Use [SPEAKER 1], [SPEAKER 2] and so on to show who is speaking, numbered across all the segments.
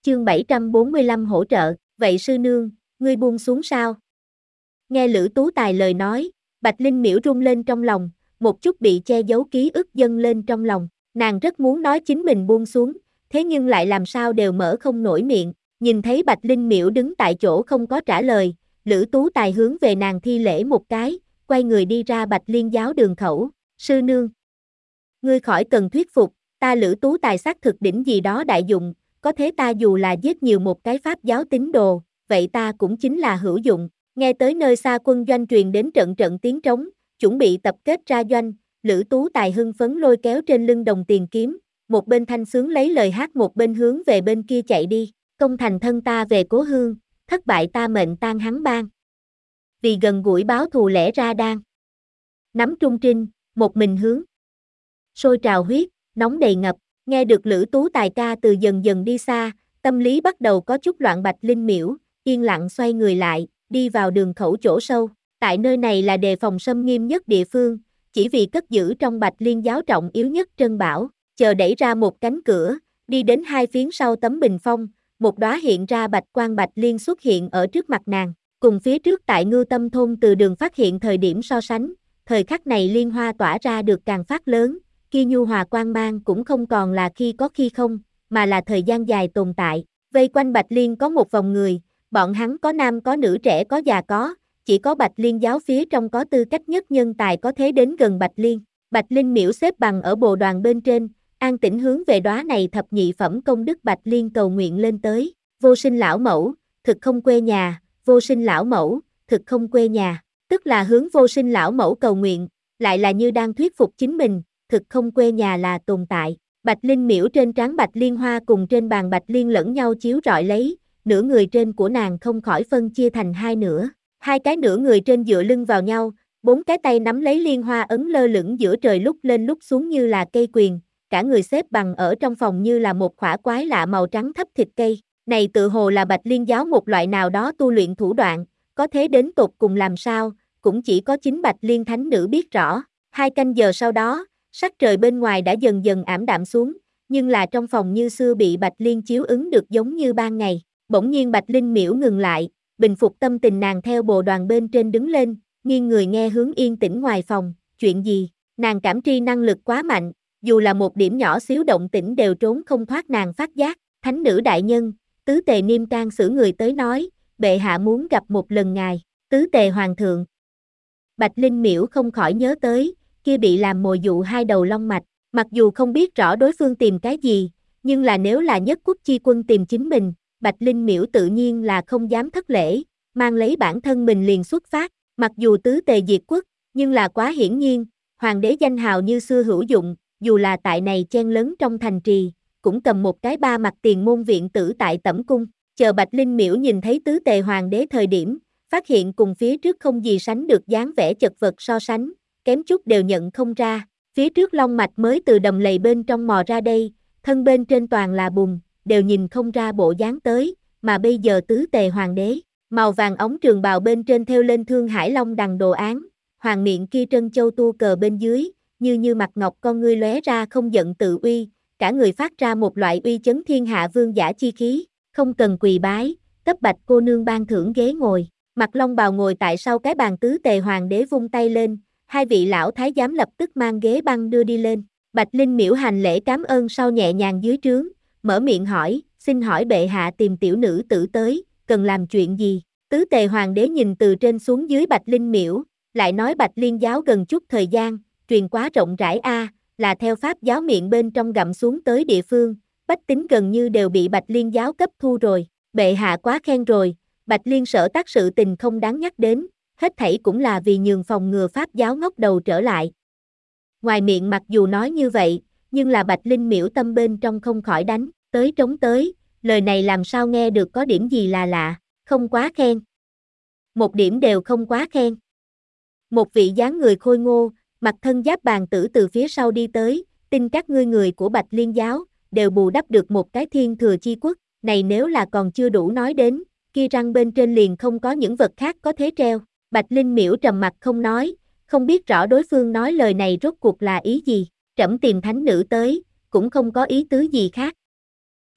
[SPEAKER 1] Chương 745 hỗ trợ, vậy sư nương, ngươi buông xuống sao? Nghe Lữ Tú Tài lời nói, Bạch Linh Miễu run lên trong lòng, một chút bị che giấu ký ức dâng lên trong lòng, nàng rất muốn nói chính mình buông xuống, thế nhưng lại làm sao đều mở không nổi miệng, nhìn thấy Bạch Linh Miễu đứng tại chỗ không có trả lời, Lữ Tú Tài hướng về nàng thi lễ một cái, quay người đi ra Bạch Liên giáo đường khẩu, sư nương. Ngươi khỏi cần thuyết phục, ta Lữ Tú Tài xác thực đỉnh gì đó đại dụng, có thế ta dù là giết nhiều một cái pháp giáo tín đồ, vậy ta cũng chính là hữu dụng. Nghe tới nơi xa quân doanh truyền đến trận trận tiếng trống, chuẩn bị tập kết ra doanh, Lữ Tú Tài hưng phấn lôi kéo trên lưng đồng tiền kiếm, một bên thanh sướng lấy lời hát một bên hướng về bên kia chạy đi, công thành thân ta về cố hương, thất bại ta mệnh tan hắn bang. Vì gần gũi báo thù lẽ ra đang nắm trung trinh, một mình hướng sôi trào huyết, nóng đầy ngập, nghe được Lữ Tú Tài ca từ dần dần đi xa, tâm lý bắt đầu có chút loạn. Bạch Linh Miễu, yên lặng xoay người lại, đi vào đường khẩu chỗ sâu, tại nơi này là đề phòng xâm nghiêm nhất địa phương, chỉ vì cất giữ trong Bạch Liên giáo trọng yếu nhất trân bảo, chờ đẩy ra một cánh cửa, đi đến hai phiến sau tấm bình phong, một đóa hiện ra bạch quang Bạch Liên xuất hiện ở trước mặt nàng, cùng phía trước tại Ngưu Tâm thôn từ đường phát hiện thời điểm so sánh, thời khắc này liên hoa tỏa ra được càng phát lớn, kia nhu hòa quang mang cũng không còn là khi có khi không, mà là thời gian dài tồn tại. Vây quanh Bạch Liên có một vòng người, bọn hắn có nam có nữ trẻ có già có, chỉ có Bạch Liên giáo phía trong có tư cách nhất nhân tài có thế đến gần Bạch Liên. Bạch Linh Miễu xếp bằng ở bồ đoàn bên trên, an tĩnh hướng về đóa này thập nhị phẩm công đức Bạch Liên cầu nguyện lên tới. Vô sinh lão mẫu, thực không quê nhà, vô sinh lão mẫu, thực không quê nhà, tức là hướng vô sinh lão mẫu cầu nguyện, lại là như đang thuyết phục chính mình, thực không quê nhà là tồn tại. Bạch Linh Miễu trên trán Bạch Liên hoa cùng trên bàn Bạch Liên lẫn nhau chiếu rọi lấy, nửa người trên của nàng không khỏi phân chia thành hai nửa, hai cái nửa người trên dựa lưng vào nhau, bốn cái tay nắm lấy liên hoa ấn lơ lửng giữa trời lúc lên lúc xuống như là cây quyền, cả người xếp bằng ở trong phòng như là một khỏa quái lạ màu trắng thấp thịt cây, này tự hồ là Bạch Liên giáo một loại nào đó tu luyện thủ đoạn, có thế đến tột cùng làm sao, cũng chỉ có chính Bạch Liên thánh nữ biết rõ. 2 canh giờ sau đó, sắc trời bên ngoài đã dần dần ảm đạm xuống, nhưng là trong phòng như xưa bị Bạch Liên chiếu ứng được giống như ban ngày. Bỗng nhiên Bạch Linh Miễu ngừng lại, bình phục tâm tình nàng theo bồ đoàn bên trên đứng lên, nghiêng người nghe hướng yên tĩnh ngoài phòng, chuyện gì? Nàng cảm tri năng lực quá mạnh, dù là một điểm nhỏ xíu động tĩnh đều trốn không thoát nàng phát giác. Thánh nữ đại nhân, Tứ Tề Niêm Can xử người tới nói, bệ hạ muốn gặp một lần ngài, Tứ Tề Hoàng thượng. Bạch Linh Miễu không khỏi nhớ tới, kia bị làm mồi dụ hai đầu long mạch, mặc dù không biết rõ đối phương tìm cái gì, nhưng là nếu là nhất quốc chi quân tìm chính mình, Bạch Linh Miễu tự nhiên là không dám thất lễ, mang lấy bản thân mình liền xuất phát, mặc dù tứ tề diệt quốc, nhưng là quá hiển nhiên, hoàng đế danh hào như xưa hữu dụng, dù là tại này chen lấn trong thành trì, cũng cầm một cái ba mặt tiền môn viện tử tại tẩm cung, chờ Bạch Linh Miễu nhìn thấy tứ tề hoàng đế thời điểm, phát hiện cùng phía trước không gì sánh được dáng vẻ chật vật so sánh, kém chút đều nhận không ra, phía trước long mạch mới từ đầm lầy bên trong mò ra đây, thân bên trên toàn là bùn, đều nhìn không ra bộ dáng tới, mà bây giờ tứ tề hoàng đế, màu vàng ống trường bào bên trên thêu lên Thương Hải Long đằng đồ án, hoàng miệng kia trân châu tu cờ bên dưới, như mặt ngọc con ngươi lóe ra không giận tự uy, cả người phát ra một loại uy chấn thiên hạ vương giả chi khí, không cần quỳ bái, cấp Bạch cô nương ban thưởng ghế ngồi, Mặc Long bào ngồi tại sau cái bàn tứ tề hoàng đế vung tay lên, hai vị lão thái giám lập tức mang ghế băng đưa đi lên, Bạch Linh Miễu hành lễ cảm ơn sau nhẹ nhàng dưới trướng, mở miệng hỏi, xin hỏi bệ hạ tìm tiểu nữ tử tới, cần làm chuyện gì? Tứ tề hoàng đế nhìn từ trên xuống dưới Bạch Linh Miễu, lại nói Bạch Liên giáo gần chút thời gian, truyền quá rộng rãi là theo pháp giáo miệng bên trong gặm xuống tới địa phương, bách tính gần như đều bị Bạch Liên giáo cấp thu rồi, bệ hạ quá khen rồi, Bạch Liên sở tác sự tình không đáng nhắc đến, hết thảy cũng là vì nhường phòng ngừa pháp giáo ngóc đầu trở lại. Ngoài miệng mặc dù nói như vậy, nhưng là Bạch Linh Miễu tâm bên trong không khỏi đánh, tới trống tới, lời này làm sao nghe được có điểm gì là lạ, không quá khen. Một điểm đều không quá khen. Một vị dáng người khôi ngô, mặc thân giáp bàn tử từ phía sau đi tới, tin các ngươi người của Bạch Liên giáo, đều bù đắp được một cái thiên thừa chi quốc, này nếu là còn chưa đủ nói đến, kia răng bên trên liền không có những vật khác có thế treo. Bạch Linh Miễu trầm mặt không nói, không biết rõ đối phương nói lời này rốt cuộc là ý gì, trẫm tìm thánh nữ tới, cũng không có ý tứ gì khác.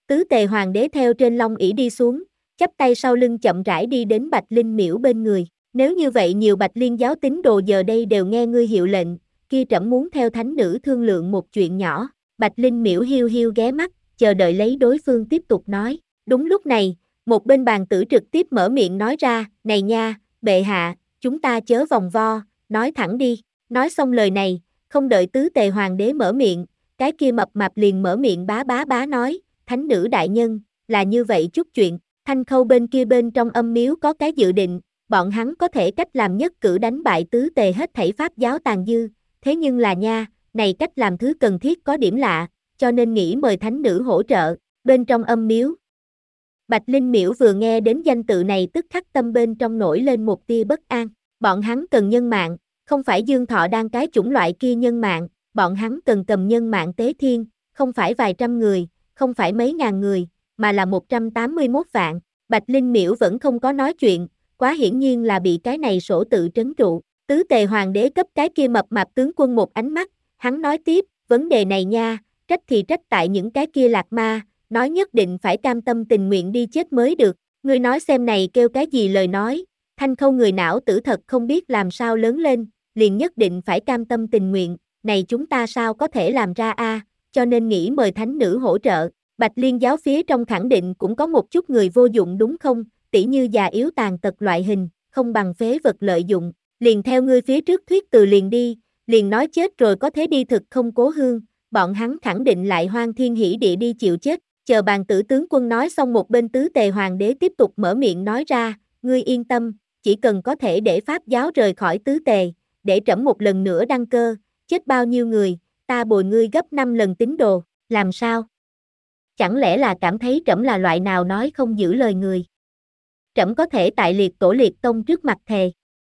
[SPEAKER 1] Tứ tề hoàng đế theo trên long ỷ đi xuống, chắp tay sau lưng chậm rãi đi đến Bạch Linh Miễu bên người. Nếu như vậy nhiều Bạch Liên giáo tín đồ giờ đây đều nghe ngươi hiệu lệnh, kia trẫm muốn theo thánh nữ thương lượng một chuyện nhỏ. Bạch Linh Miễu hiu hiu ghé mắt, chờ đợi lấy đối phương tiếp tục nói. Đúng lúc này, một bên bàn tử trực tiếp mở miệng nói ra, này nha, bệ hạ, chúng ta chớ vòng vo, nói thẳng đi. Nói xong lời này, không đợi tứ tề hoàng đế mở miệng, cái kia mập mạp liền mở miệng bá bá bá nói, thánh nữ đại nhân, là như vậy chút chuyện, Thanh Khâu bên kia bên trong âm miếu có cái dự định, bọn hắn có thể cách làm nhất cử đánh bại tứ tề hết thảy pháp giáo tàn dư, thế nhưng là nha, này cách làm thứ cần thiết có điểm lạ, cho nên nghĩ mời thánh nữ hỗ trợ, bên trong âm miếu. Bạch Linh Miễu vừa nghe đến danh tự này tức khắc tâm bên trong nổi lên một tia bất an, bọn hắn cần nhân mạng, không phải Dương Thọ đang cái chủng loại kia nhân mạng, bọn hắn cần cầm nhân mạng tế thiên, không phải vài trăm người, không phải mấy ngàn người, mà là 181 vạn. Bạch Linh Miễu vẫn không có nói chuyện, quá hiển nhiên là bị cái này sổ tự trấn trụ. Tứ tề hoàng đế cấp cái kia mập mạp tướng quân một ánh mắt, hắn nói tiếp, vấn đề này nha, trách thì trách tại những cái kia lạc ma, nói nhất định phải cam tâm tình nguyện đi chết mới được. Ngươi nói xem này kêu cái gì lời nói, Thanh Khâu người não tử thật không biết làm sao lớn lên, liền nhất định phải cam tâm tình nguyện, này chúng ta sao có thể làm ra a? Cho nên nghĩ mời thánh nữ hỗ trợ. Bạch Liên giáo phía trong khẳng định cũng có một chút người vô dụng đúng không, tỉ như già yếu tàn tật loại hình, không bằng phế vật lợi dụng, liền theo ngươi phía trước thuyết từ liền đi, liền nói chết rồi có thế đi thực không cố hương, bọn hắn khẳng định lại hoang thiên hỉ địa đi chịu chết. Chờ bàn tử tướng quân nói xong một bên tứ tề hoàng đế tiếp tục mở miệng nói ra, ngươi yên tâm, chỉ cần có thể để pháp giáo rời khỏi tứ tề, để trẫm một lần nữa đăng cơ, chết bao nhiêu người, ta bồi ngươi gấp 5 lần tín đồ, làm sao? Chẳng lẽ là cảm thấy trẫm là loại nào nói không giữ lời người? Trẫm có thể tại liệt tổ liệt tông trước mặt thề.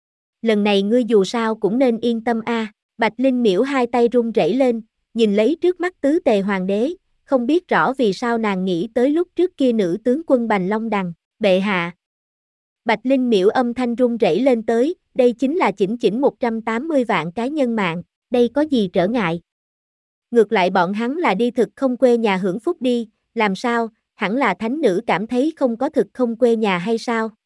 [SPEAKER 1] Lần này ngươi dù sao cũng nên yên tâm a. Bạch Linh Miễu hai tay run rẩy lên, nhìn lấy trước mắt tứ tề hoàng đế, không biết rõ vì sao nàng nghĩ tới lúc trước kia nữ tướng quân Bành Long Đằng, bệ hạ. Bạch Linh Miễu âm thanh run rẩy lên tới, đây chính là chỉnh 180 vạn cái nhân mạng, đây có gì trở ngại. Ngược lại bọn hắn là đi thực không quê nhà hưởng phúc đi, làm sao, hẳn là thánh nữ cảm thấy không có thực không quê nhà hay sao?